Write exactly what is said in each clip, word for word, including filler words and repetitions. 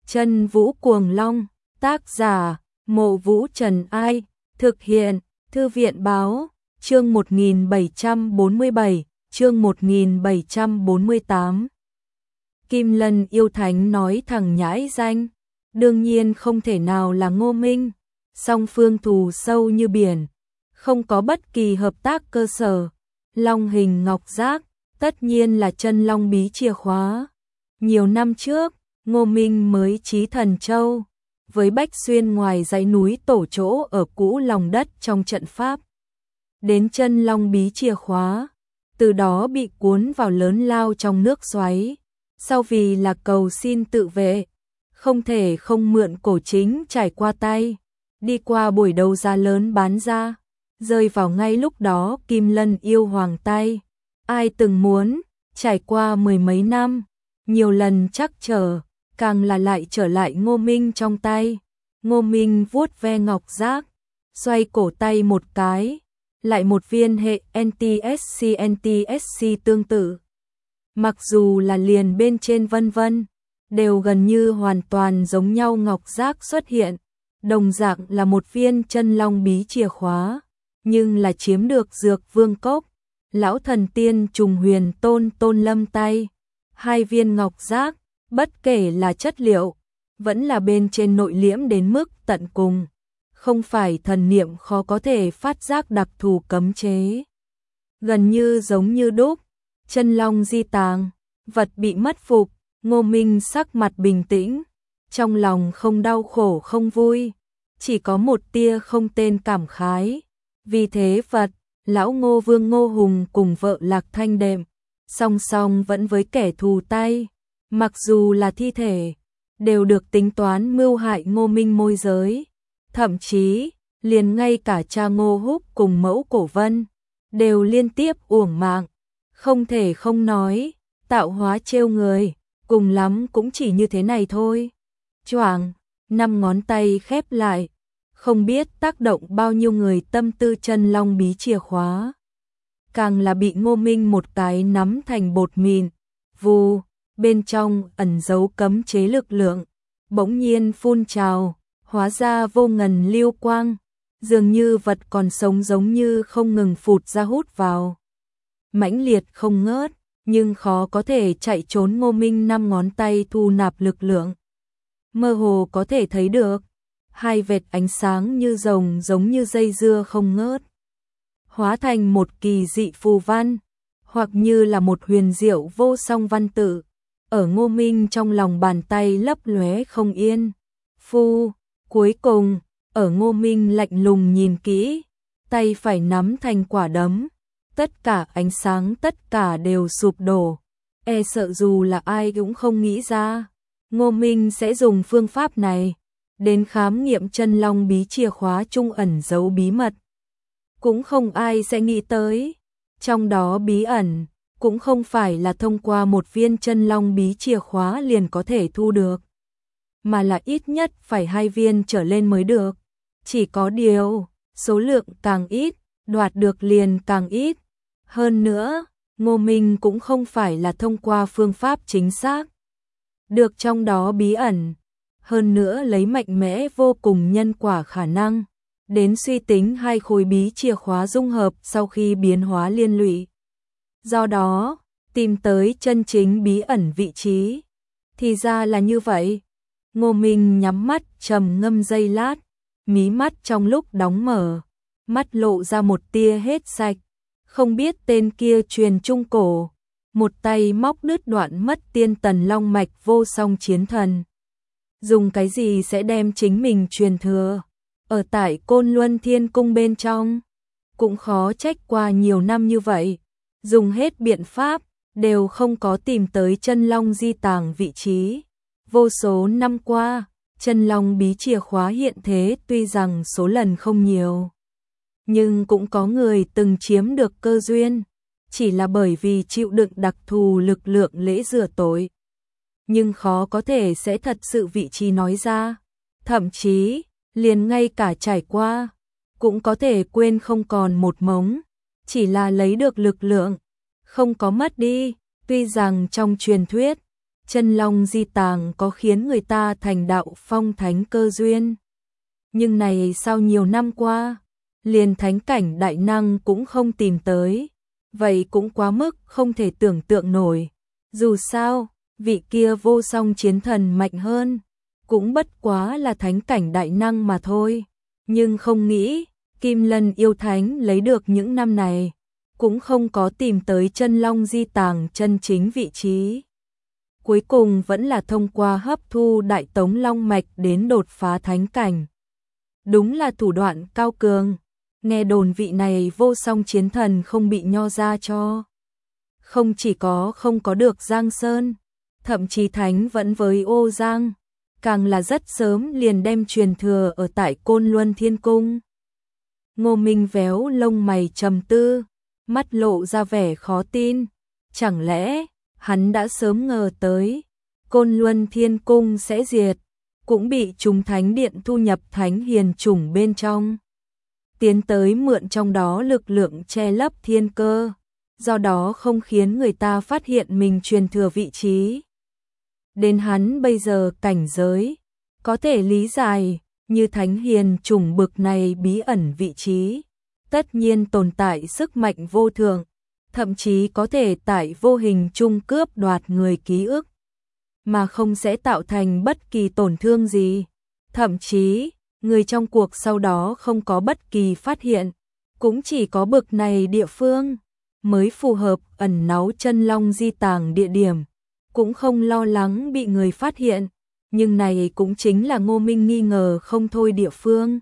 Chân Vũ Cuồng Long, tác giả, Mộ Vũ Trần Ai, thực hiện, Thư viện Báo, chương một nghìn bảy trăm bốn mươi bảy, chương một nghìn bảy trăm bốn mươi tám. Kim Lân yêu thánh nói thẳng nhãi danh, đương nhiên không thể nào là Ngô Minh, song phương thù sâu như biển, không có bất kỳ hợp tác cơ sở. Long hình ngọc giác, tất nhiên là chân long bí chìa khóa. Nhiều năm trước, Ngô Minh mới chí Thần Châu, với Bách Xuyên ngoài dãy núi tổ chỗ ở cũ lòng đất trong trận pháp. Đến chân long bí chìa khóa, từ đó bị cuốn vào lớn lao trong nước xoáy. Sau vì là cầu xin tự vệ, không thể không mượn cổ chính trải qua tay, đi qua buổi đấu giá lớn bán ra, rơi vào ngay lúc đó Kim Lân yêu hoàng tay. Ai từng muốn, trải qua mười mấy năm, nhiều lần chắc trở, càng là lại trở lại Ngô Minh trong tay. Ngô Minh vuốt ve ngọc giác, xoay cổ tay một cái, lại một viên hệ en tê ét xê en tê ét xê tương tự. Mặc dù là liền bên trên vân vân, đều gần như hoàn toàn giống nhau ngọc giác xuất hiện, đồng dạng là một viên chân long bí chìa khóa, nhưng là chiếm được dược vương cốc, lão thần tiên trùng huyền tôn tôn lâm tay. Hai viên ngọc giác, bất kể là chất liệu, vẫn là bên trên nội liễm đến mức tận cùng, không phải thần niệm khó có thể phát giác đặc thù cấm chế. Gần như giống như đúc, chân long di tàng, vật bị mất phục, Ngô Minh sắc mặt bình tĩnh, trong lòng không đau khổ không vui, chỉ có một tia không tên cảm khái. Vì thế vật, lão Ngô Vương Ngô Hùng cùng vợ Lạc Thanh Đệm, song song vẫn với kẻ thù tay, mặc dù là thi thể, đều được tính toán mưu hại Ngô Minh môi giới. Thậm chí, liền ngay cả cha Ngô Húc cùng mẫu Cổ Vân, đều liên tiếp uổng mạng. Không thể không nói, tạo hóa trêu người, cùng lắm cũng chỉ như thế này thôi. Choảng, năm ngón tay khép lại, không biết tác động bao nhiêu người tâm tư chân long bí chìa khóa. Càng là bị Ngô Minh một cái nắm thành bột mịn, vù, bên trong ẩn giấu cấm chế lực lượng, bỗng nhiên phun trào, hóa ra vô ngần lưu quang, dường như vật còn sống giống như không ngừng phụt ra hút vào. Mãnh liệt không ngớt, nhưng khó có thể chạy trốn. Ngô Minh năm ngón tay thu nạp lực lượng, mơ hồ có thể thấy được hai vệt ánh sáng như rồng giống như dây dưa không ngớt, hóa thành một kỳ dị phù văn, hoặc như là một huyền diệu vô song văn tự, ở Ngô Minh trong lòng bàn tay lấp lóe không yên. Phu, cuối cùng, ở Ngô Minh lạnh lùng nhìn kỹ, tay phải nắm thành quả đấm, tất cả ánh sáng tất cả đều sụp đổ, e sợ dù là ai cũng không nghĩ ra, Ngô Minh sẽ dùng phương pháp này đến khám nghiệm chân long bí chìa khóa trung ẩn giấu bí mật. Cũng không ai sẽ nghĩ tới, trong đó bí ẩn, cũng không phải là thông qua một viên chân long bí chìa khóa liền có thể thu được, mà là ít nhất phải hai viên trở lên mới được. Chỉ có điều, số lượng càng ít, đoạt được liền càng ít. Hơn nữa, Ngô Minh cũng không phải là thông qua phương pháp chính xác được trong đó bí ẩn, hơn nữa lấy mạnh mẽ vô cùng nhân quả khả năng đến suy tính hai khối bí chìa khóa dung hợp sau khi biến hóa liên lụy. Do đó, tìm tới chân chính bí ẩn vị trí. Thì ra là như vậy. Ngô Minh nhắm mắt trầm ngâm giây lát, mí mắt trong lúc đóng mở, mắt lộ ra một tia hết sạch. Không biết tên kia truyền trung cổ, một tay móc đứt đoạn mất tiên tần long mạch vô song chiến thần. Dùng cái gì sẽ đem chính mình truyền thừa? Ở tại Côn Luân Thiên Cung bên trong, cũng khó trách qua nhiều năm như vậy, dùng hết biện pháp, đều không có tìm tới chân long di tàng vị trí. Vô số năm qua, chân long bí chìa khóa hiện thế tuy rằng số lần không nhiều, nhưng cũng có người từng chiếm được cơ duyên, chỉ là bởi vì chịu đựng đặc thù lực lượng lễ rửa tội. Nhưng khó có thể sẽ thật sự vị trí nói ra, thậm chí, liền ngay cả trải qua, cũng có thể quên không còn một mống, chỉ là lấy được lực lượng, không có mất đi. Tuy rằng trong truyền thuyết, Chân long di tàng có khiến người ta thành đạo phong thánh cơ duyên. Nhưng này sao nhiều năm qua, liền thánh cảnh đại năng cũng không tìm tới, vậy cũng quá mức không thể tưởng tượng nổi. Dù sao, vị kia vô song chiến thần mạnh hơn, cũng bất quá là thánh cảnh đại năng mà thôi. Nhưng không nghĩ, Kim Lân yêu thánh lấy được những năm này, cũng không có tìm tới chân long di tàng chân chính vị trí. Cuối cùng vẫn là thông qua hấp thu đại tống long mạch đến đột phá thánh cảnh. Đúng là thủ đoạn cao cường, nghe đồn vị này vô song chiến thần không bị nho ra cho. Không chỉ có không có được Giang Sơn, thậm chí thánh vẫn với ô Giang, càng là rất sớm liền đem truyền thừa ở tại Côn Luân Thiên Cung. Ngô Minh véo lông mày trầm tư, mắt lộ ra vẻ khó tin, chẳng lẽ hắn đã sớm ngờ tới Côn Luân Thiên Cung sẽ diệt, cũng bị chúng thánh điện thu nhập thánh hiền chủng bên trong, tiến tới mượn trong đó lực lượng che lấp thiên cơ, do đó không khiến người ta phát hiện mình truyền thừa vị trí. Đến hắn bây giờ cảnh giới, có thể lý giải, như thánh hiền chủng bực này bí ẩn vị trí, tất nhiên tồn tại sức mạnh vô thượng, thậm chí có thể tại vô hình chung cướp đoạt người ký ức, mà không sẽ tạo thành bất kỳ tổn thương gì. Thậm chí, người trong cuộc sau đó không có bất kỳ phát hiện, cũng chỉ có bực này địa phương mới phù hợp ẩn náu chân long di tàng địa điểm, cũng không lo lắng bị người phát hiện, nhưng này cũng chính là Ngô Minh nghi ngờ không thôi địa phương.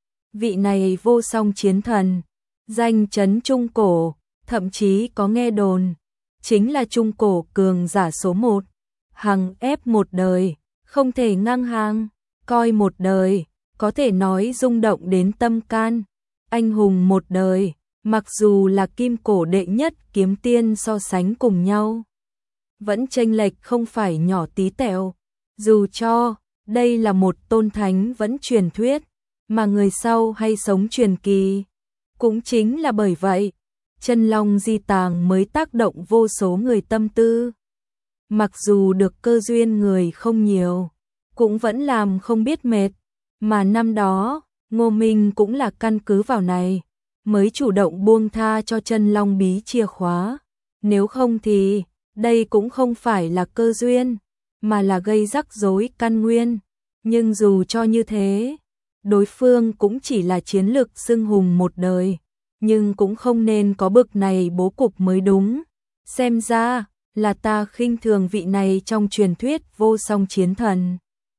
Vị này vô song chiến thần, danh chấn Trung Cổ, thậm chí có nghe đồn, chính là Trung Cổ cường giả số một, hằng ép một đời, không thể ngang hàng, coi một đời, có thể nói rung động đến tâm can, anh hùng một đời, mặc dù là kim cổ đệ nhất kiếm tiên so sánh cùng nhau, vẫn chênh lệch không phải nhỏ tí tẹo, dù cho đây là một tôn thánh vẫn truyền thuyết, mà người sau hay sống truyền kỳ. Cũng chính là bởi vậy, chân long di tàng mới tác động vô số người tâm tư. Mặc dù được cơ duyên người không nhiều, cũng vẫn làm không biết mệt, mà năm đó, Ngô Minh cũng là căn cứ vào này, mới chủ động buông tha cho chân long bí chìa khóa. Nếu không thì, đây cũng không phải là cơ duyên, mà là gây rắc rối căn nguyên. Nhưng dù cho như thế, đối phương cũng chỉ là chiến lực xưng hùng một đời, nhưng cũng không nên có bực này bố cục mới đúng. Xem ra, là ta khinh thường vị này trong truyền thuyết vô song chiến thần.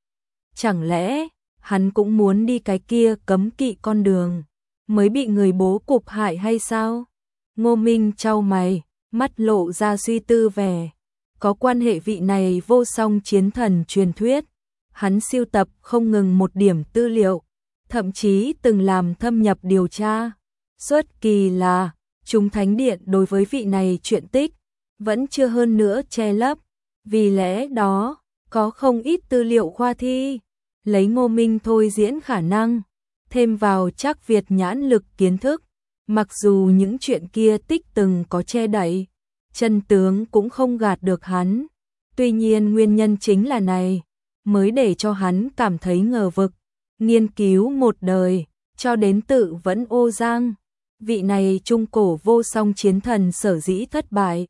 Chẳng lẽ, hắn cũng muốn đi cái kia cấm kỵ con đường, mới bị người bố cục hại hay sao? Ngô Minh chau mày, mắt lộ ra suy tư vẻ. Có quan hệ vị này vô song chiến thần truyền thuyết, hắn siêu tập không ngừng một điểm tư liệu, thậm chí từng làm thâm nhập điều tra. Xuất kỳ là, chúng thánh điện đối với vị này chuyện tích, vẫn chưa hơn nữa che lấp, vì lẽ đó, có không ít tư liệu khoa thi, lấy Ngô Minh thôi diễn khả năng, thêm vào chắc Việt nhãn lực kiến thức, mặc dù những chuyện kia tích từng có che đậy, chân tướng cũng không gạt được hắn. Tuy nhiên nguyên nhân chính là này, mới để cho hắn cảm thấy ngờ vực, nghiên cứu một đời, cho đến tự vẫn ô giang. Vị này trung cổ vô song chiến thần sở dĩ thất bại,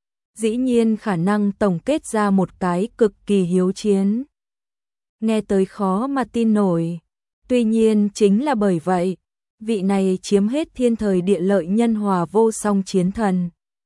dĩ nhiên khả năng tổng kết ra một cái cực kỳ hiếu chiến. Nghe tới khó mà tin nổi. Tuy nhiên chính là bởi vậy, vị này chiếm hết thiên thời địa lợi nhân hòa vô song chiến thần.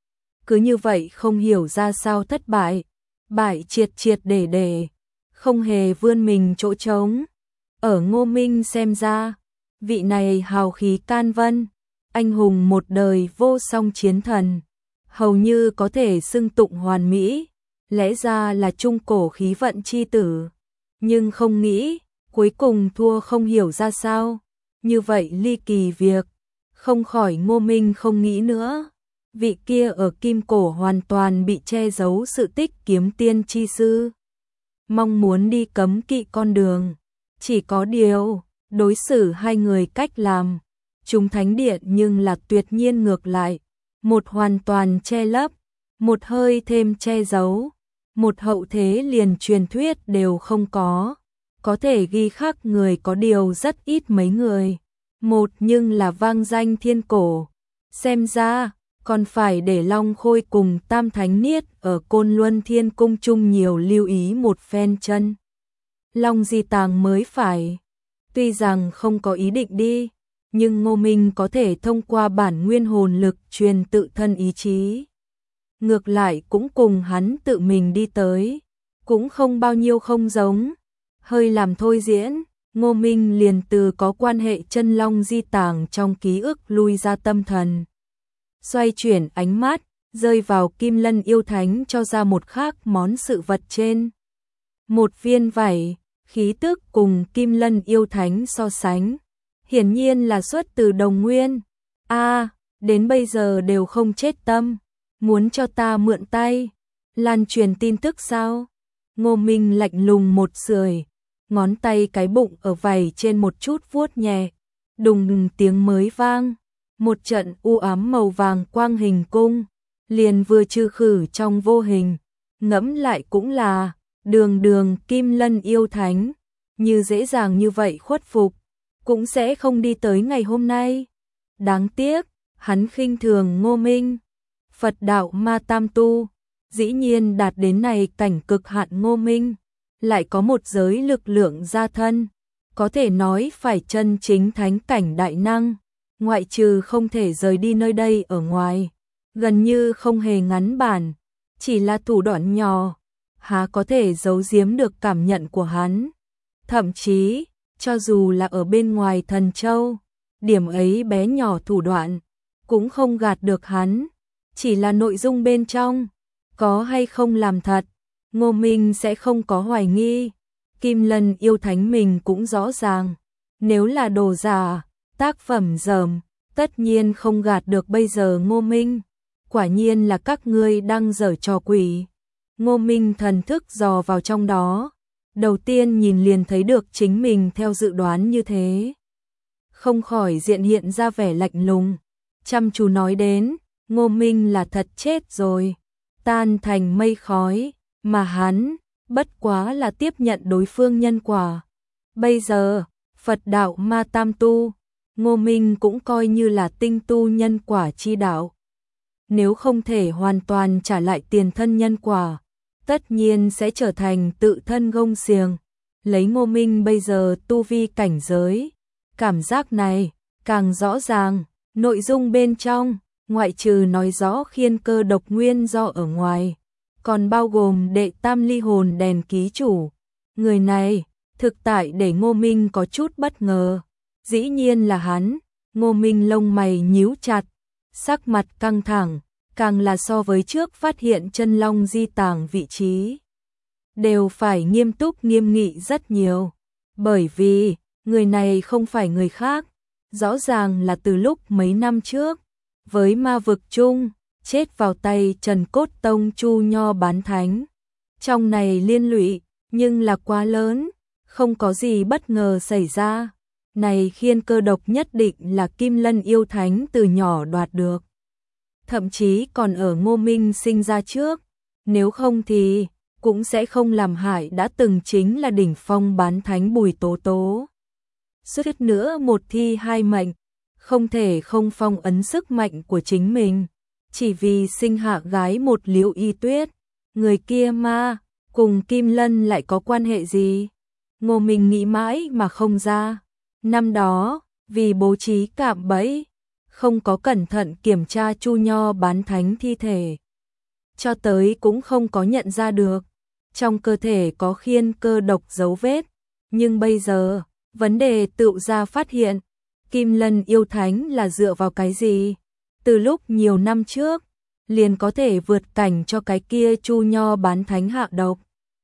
Cứ như vậy không hiểu ra sao thất bại, bại triệt triệt để để, không hề vươn mình chỗ trống. Ở Ngô Minh xem ra, vị này hào khí can vân, anh hùng một đời vô song chiến thần, hầu như có thể xưng tụng hoàn mỹ, lẽ ra là trung cổ khí vận chi tử. Nhưng không nghĩ, cuối cùng thua không hiểu ra sao. Như vậy ly kỳ việc, không khỏi Ngô Minh không nghĩ nữa. Vị kia ở kim cổ hoàn toàn bị che giấu sự tích kiếm tiên chi sư. Mong muốn đi cấm kỵ con đường. Chỉ có điều, đối xử hai người cách làm. Chúng thánh điện nhưng là tuyệt nhiên ngược lại. Một hoàn toàn che lấp, một hơi thêm che giấu. một hậu thế liền truyền thuyết đều không có, có thể ghi khắc người có điều rất ít mấy người. Một nhưng là vang danh thiên cổ, xem ra còn phải để Long Khôi cùng Tam Thánh Niết ở Côn Luân Thiên Cung chung nhiều lưu ý một phen chân Long Di Tàng mới phải. Tuy rằng không có ý định đi, nhưng Ngô Minh có thể thông qua bản nguyên hồn lực truyền tự thân ý chí. Ngược lại cũng cùng hắn tự mình đi tới, cũng không bao nhiêu không giống. Hơi làm thôi diễn, Ngô Minh liền từ có quan hệ chân Long Di Tàng trong ký ức lui ra tâm thần. Xoay chuyển ánh mắt, rơi vào Kim Lân Yêu Thánh cho ra một khác món sự vật trên. Một viên vảy, khí tức cùng Kim Lân Yêu Thánh so sánh. Hiển nhiên là xuất từ đồng nguyên. A, à, đến bây giờ đều không chết tâm. Muốn cho ta mượn tay. Lan truyền tin tức sao? Ngô Minh lạnh lùng một sưởi, ngón tay cái bụng ở vảy trên một chút vuốt nhẹ. Đùng tiếng mới vang. Một trận u ám màu vàng quang hình cung, liền vừa trừ khử trong vô hình. Ngẫm lại cũng là, đường đường Kim Lân Yêu Thánh, như dễ dàng như vậy khuất phục, cũng sẽ không đi tới ngày hôm nay. Đáng tiếc, hắn khinh thường Ngô Minh. Phật đạo ma tam tu, dĩ nhiên đạt đến này cảnh cực hạn Ngô Minh, lại có một giới lực lượng gia thân, có thể nói phải chân chính thánh cảnh đại năng. Ngoại trừ không thể rời đi nơi đây ở ngoài, gần như không hề ngắn bản, chỉ là thủ đoạn nhỏ, há có thể giấu giếm được cảm nhận của hắn. Thậm chí, cho dù là ở bên ngoài Thần Châu, điểm ấy bé nhỏ thủ đoạn, cũng không gạt được hắn, chỉ là nội dung bên trong, có hay không làm thật, Ngô Minh sẽ không có hoài nghi. Kim Lân Yêu Thánh mình cũng rõ ràng, nếu là đồ giả, tác phẩm dởm, tất nhiên không gạt được bây giờ Ngô Minh. Quả nhiên là các ngươi đang giở trò quỷ. Ngô Minh thần thức dò vào trong đó, đầu tiên nhìn liền thấy được chính mình theo dự đoán như thế. Không khỏi diện hiện ra vẻ lạnh lùng, chăm chú nói đến, Ngô Minh là thật chết rồi, tan thành mây khói, mà hắn, bất quá là tiếp nhận đối phương nhân quả. Bây giờ, Phật đạo ma tam tu, Ngô Minh cũng coi như là tinh tu nhân quả chi đạo. Nếu không thể hoàn toàn trả lại tiền thân nhân quả, tất nhiên sẽ trở thành tự thân gông xiềng. Lấy Ngô Minh bây giờ tu vi cảnh giới, cảm giác này càng rõ ràng, nội dung bên trong, ngoại trừ nói rõ khiên cơ độc nguyên do ở ngoài, còn bao gồm đệ tam ly hồn đèn ký chủ. Người này, thực tại để Ngô Minh có chút bất ngờ. Dĩ nhiên là hắn. Ngô Minh lông mày nhíu chặt, sắc mặt căng thẳng, càng là so với trước phát hiện chân Long Di Tàng vị trí, đều phải nghiêm túc nghiêm nghị rất nhiều. Bởi vì, người này không phải người khác, rõ ràng là từ lúc mấy năm trước, với ma vực chung, chết vào tay Trần Cốt Tông Chu Nho bán thánh. Trong này liên lụy, nhưng là quá lớn, không có gì bất ngờ xảy ra. Này khiên cơ độc nhất định là Kim Lân Yêu Thánh từ nhỏ đoạt được. Thậm chí còn ở Ngô Minh sinh ra trước, nếu không thì cũng sẽ không làm hại đã từng chính là đỉnh phong bán thánh Bùi Tố Tố. Suýt nữa một thi hai mệnh, không thể không phong ấn sức mạnh của chính mình, chỉ vì sinh hạ gái một Liễu Y Tuyết. Người kia ma, cùng Kim Lân lại có quan hệ gì? Ngô Minh nghĩ mãi mà không ra. Năm đó, vì bố trí cạm bẫy, không có cẩn thận kiểm tra Chu Nho bán thánh thi thể, cho tới cũng không có nhận ra được trong cơ thể có khiên cơ độc dấu vết. Nhưng bây giờ, vấn đề tự ra phát hiện, Kim Lân Yêu Thánh là dựa vào cái gì? Từ lúc nhiều năm trước, liền có thể vượt cảnh cho cái kia Chu Nho bán thánh hạ độc.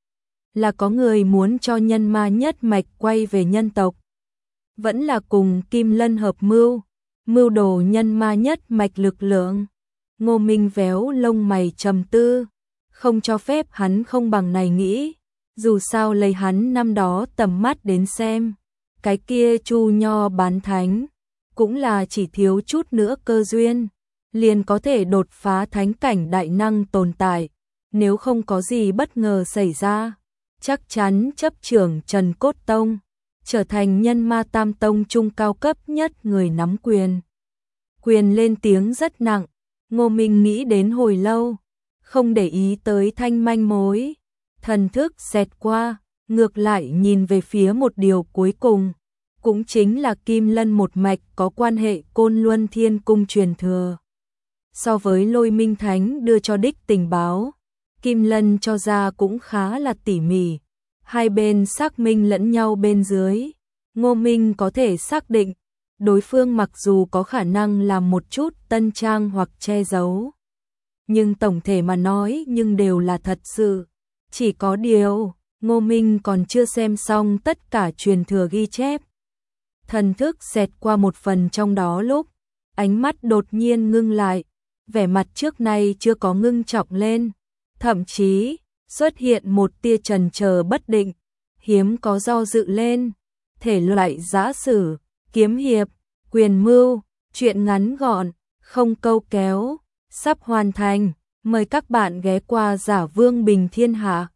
Là có người muốn cho nhân ma nhất mạch quay về nhân tộc, vẫn là cùng Kim Lân hợp mưu, mưu đồ nhân ma nhất mạch lực lượng. Ngô Minh véo lông mày trầm tư, không cho phép hắn không bằng này nghĩ. Dù sao lấy hắn năm đó tầm mắt đến xem, cái kia Chu Nho bán thánh, cũng là chỉ thiếu chút nữa cơ duyên, liền có thể đột phá thánh cảnh đại năng tồn tại. nếu không có gì bất ngờ xảy ra, chắc chắn chấp trưởng Trần Cốt Tông, trở thành nhân ma tam tông trung cao cấp nhất người nắm quyền. Quyền lên tiếng rất nặng, Ngô Minh nghĩ đến hồi lâu, không để ý tới thanh manh mối, thần thức xẹt qua, ngược lại nhìn về phía một điều cuối cùng, cũng chính là Kim Lân một mạch có quan hệ Côn Luân Thiên Cung truyền thừa. So với Lôi Minh Thánh đưa cho đích tình báo, Kim Lân cho ra cũng khá là tỉ mỉ, hai bên xác minh lẫn nhau bên dưới, Ngô Minh có thể xác định, đối phương mặc dù có khả năng làm một chút tân trang hoặc che giấu, nhưng tổng thể mà nói nhưng đều là thật sự. Chỉ có điều, Ngô Minh còn chưa xem xong tất cả truyền thừa ghi chép. Thần thức xẹt qua một phần trong đó lúc, ánh mắt đột nhiên ngưng lại, vẻ mặt trước nay chưa có ngưng trọng lên, thậm chí xuất hiện một tia chần chờ bất định, hiếm có do dự lên, thể loại giã sử, kiếm hiệp, quyền mưu, chuyện ngắn gọn, không câu kéo, sắp hoàn thành, mời các bạn ghé qua Giả Vương Bình Thiên Hạ.